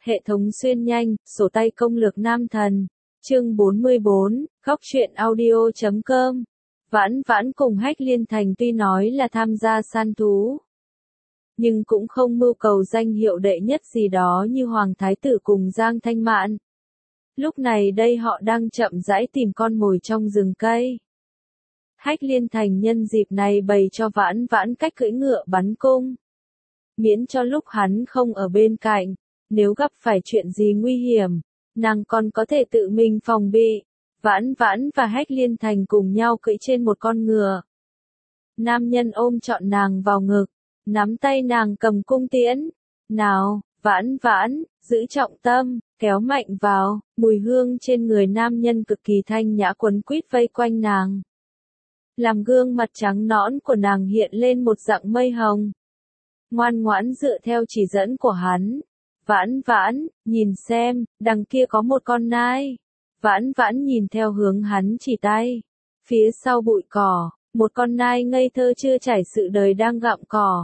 Hệ thống xuyên nhanh, sổ tay công lược nam thần. Chương 44, góc truyện audio.com. Vãn Vãn cùng Hách Liên Thành tuy nói là tham gia săn thú, nhưng cũng không mưu cầu danh hiệu đệ nhất gì đó như Hoàng Thái Tử cùng Giang Thanh Mạn. Lúc này đây họ đang chậm rãi tìm con mồi trong rừng cây. Hách Liên Thành nhân dịp này bày cho Vãn Vãn cách cưỡi ngựa bắn cung. Miễn cho lúc hắn không ở bên cạnh, nếu gặp phải chuyện gì nguy hiểm, nàng còn có thể tự mình phòng bị. Vãn Vãn và Hách Liên Thành cùng nhau cưỡi trên một con ngựa. Nam nhân ôm trọn nàng vào ngực, nắm tay nàng cầm cung tiễn. Nào, Vãn Vãn, giữ trọng tâm, kéo mạnh vào. Mùi hương trên người nam nhân cực kỳ thanh nhã quấn quýt vây quanh nàng, làm gương mặt trắng nõn của nàng hiện lên một dạng mây hồng. Ngoan ngoãn dựa theo chỉ dẫn của hắn. Vãn Vãn, nhìn xem, đằng kia có một con nai. Vãn Vãn nhìn theo hướng hắn chỉ tay. Phía sau bụi cỏ, một con nai ngây thơ chưa trải sự đời đang gặm cỏ.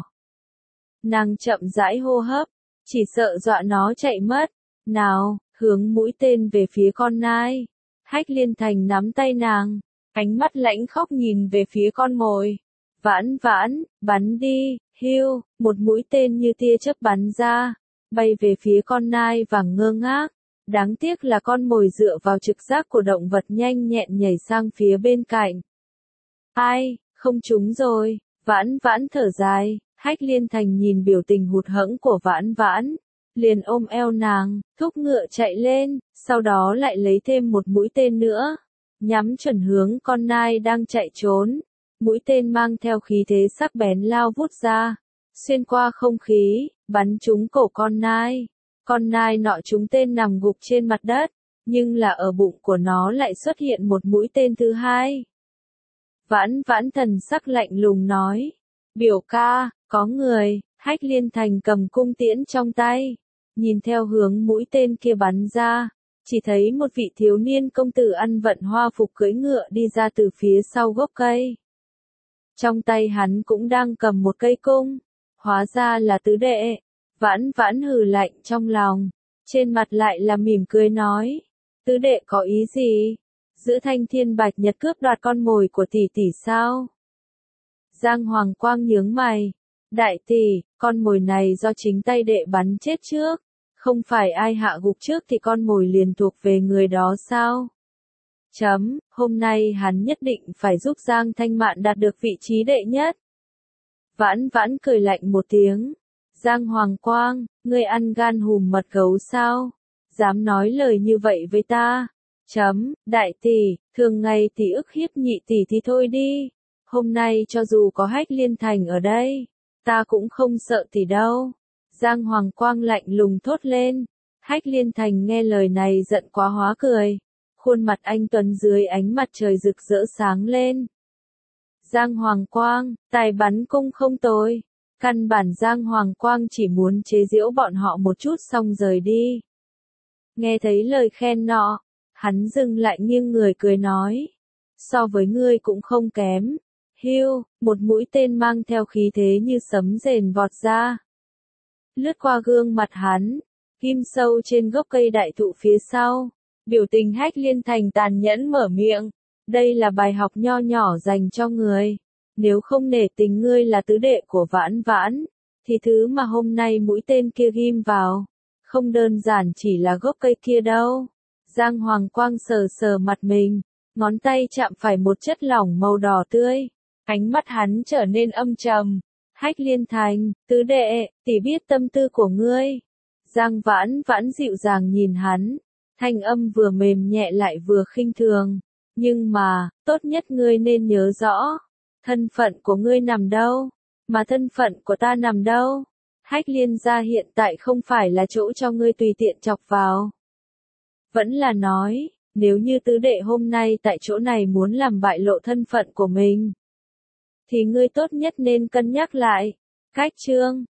Nàng chậm rãi hô hấp, chỉ sợ dọa nó chạy mất. Nào, hướng mũi tên về phía con nai. Hách Liên Thành nắm tay nàng, ánh mắt lãnh khóc nhìn về phía con mồi. Vãn Vãn, bắn đi, hiu, một mũi tên như tia chớp bắn ra, bay về phía con nai vàng ngơ ngác. Đáng tiếc là con mồi dựa vào trực giác của động vật nhanh nhẹn nhảy sang phía bên cạnh. Ai, không trúng rồi. Vãn Vãn thở dài. Hách Liên Thành nhìn biểu tình hụt hẫng của Vãn Vãn, liền ôm eo nàng, thúc ngựa chạy lên, sau đó lại lấy thêm một mũi tên nữa, nhắm chuẩn hướng con nai đang chạy trốn. Mũi tên mang theo khí thế sắc bén lao vút ra, xuyên qua không khí, bắn trúng cổ con nai. Con nai nọ trúng tên nằm gục trên mặt đất, nhưng là ở bụng của nó lại xuất hiện một mũi tên thứ hai. Vãn Vãn thần sắc lạnh lùng nói, biểu ca, có người. Hách Liên Thành cầm cung tiễn trong tay, nhìn theo hướng mũi tên kia bắn ra, chỉ thấy một vị thiếu niên công tử ăn vận hoa phục cưỡi ngựa đi ra từ phía sau gốc cây. Trong tay hắn cũng đang cầm một cây cung, hóa ra là tứ đệ. Vãn Vãn hừ lạnh trong lòng, trên mặt lại là mỉm cười nói, tứ đệ có ý gì? Giữa Thanh Thiên Bạch Nhật cướp đoạt con mồi của tỷ tỷ sao? Giang Hoàng Quang nhướng mày, đại tỷ, con mồi này do chính tay đệ bắn chết trước, không phải ai hạ gục trước thì con mồi liền thuộc về người đó sao? Hôm nay hắn nhất định phải giúp Giang Thanh Mạn đạt được vị trí đệ nhất. Vãn Vãn cười lạnh một tiếng. Giang Hoàng Quang, ngươi ăn gan hùm mật gấu sao? Dám nói lời như vậy với ta? Đại tỷ, thường ngày tỷ ức hiếp nhị tỷ thì thôi đi. Hôm nay cho dù có Hách Liên Thành ở đây, ta cũng không sợ tỷ đâu. Giang Hoàng Quang lạnh lùng thốt lên. Hách Liên Thành nghe lời này giận quá hóa cười. Khuôn mặt anh tuấn dưới ánh mặt trời rực rỡ sáng lên. Giang Hoàng Quang, tài bắn cung không tồi. Căn bản Giang Hoàng Quang chỉ muốn chế giễu bọn họ một chút xong rời đi. Nghe thấy lời khen nọ, hắn dừng lại nghiêng người cười nói, so với ngươi cũng không kém. Hiu, một mũi tên mang theo khí thế như sấm rền vọt ra, lướt qua gương mặt hắn, ghim sâu trên gốc cây đại thụ phía sau. Biểu tình Hách Liên Thành tàn nhẫn mở miệng, đây là bài học nho nhỏ dành cho người. Nếu không nể tình ngươi là tứ đệ của Vãn Vãn, thì thứ mà hôm nay mũi tên kia ghim vào, không đơn giản chỉ là gốc cây kia đâu. Giang Hoàng Quang sờ sờ mặt mình, ngón tay chạm phải một chất lỏng màu đỏ tươi, ánh mắt hắn trở nên âm trầm. Hách Liên Thành, tứ đệ, tỷ biết tâm tư của ngươi. Giang Vãn Vãn dịu dàng nhìn hắn, thanh âm vừa mềm nhẹ lại vừa khinh thường. Nhưng mà, tốt nhất ngươi nên nhớ rõ, thân phận của ngươi nằm đâu, mà thân phận của ta nằm đâu. Hách Liên gia hiện tại không phải là chỗ cho ngươi tùy tiện chọc vào. Vẫn là nói, nếu như tứ đệ hôm nay tại chỗ này muốn làm bại lộ thân phận của mình, thì ngươi tốt nhất nên cân nhắc lại. Cách chương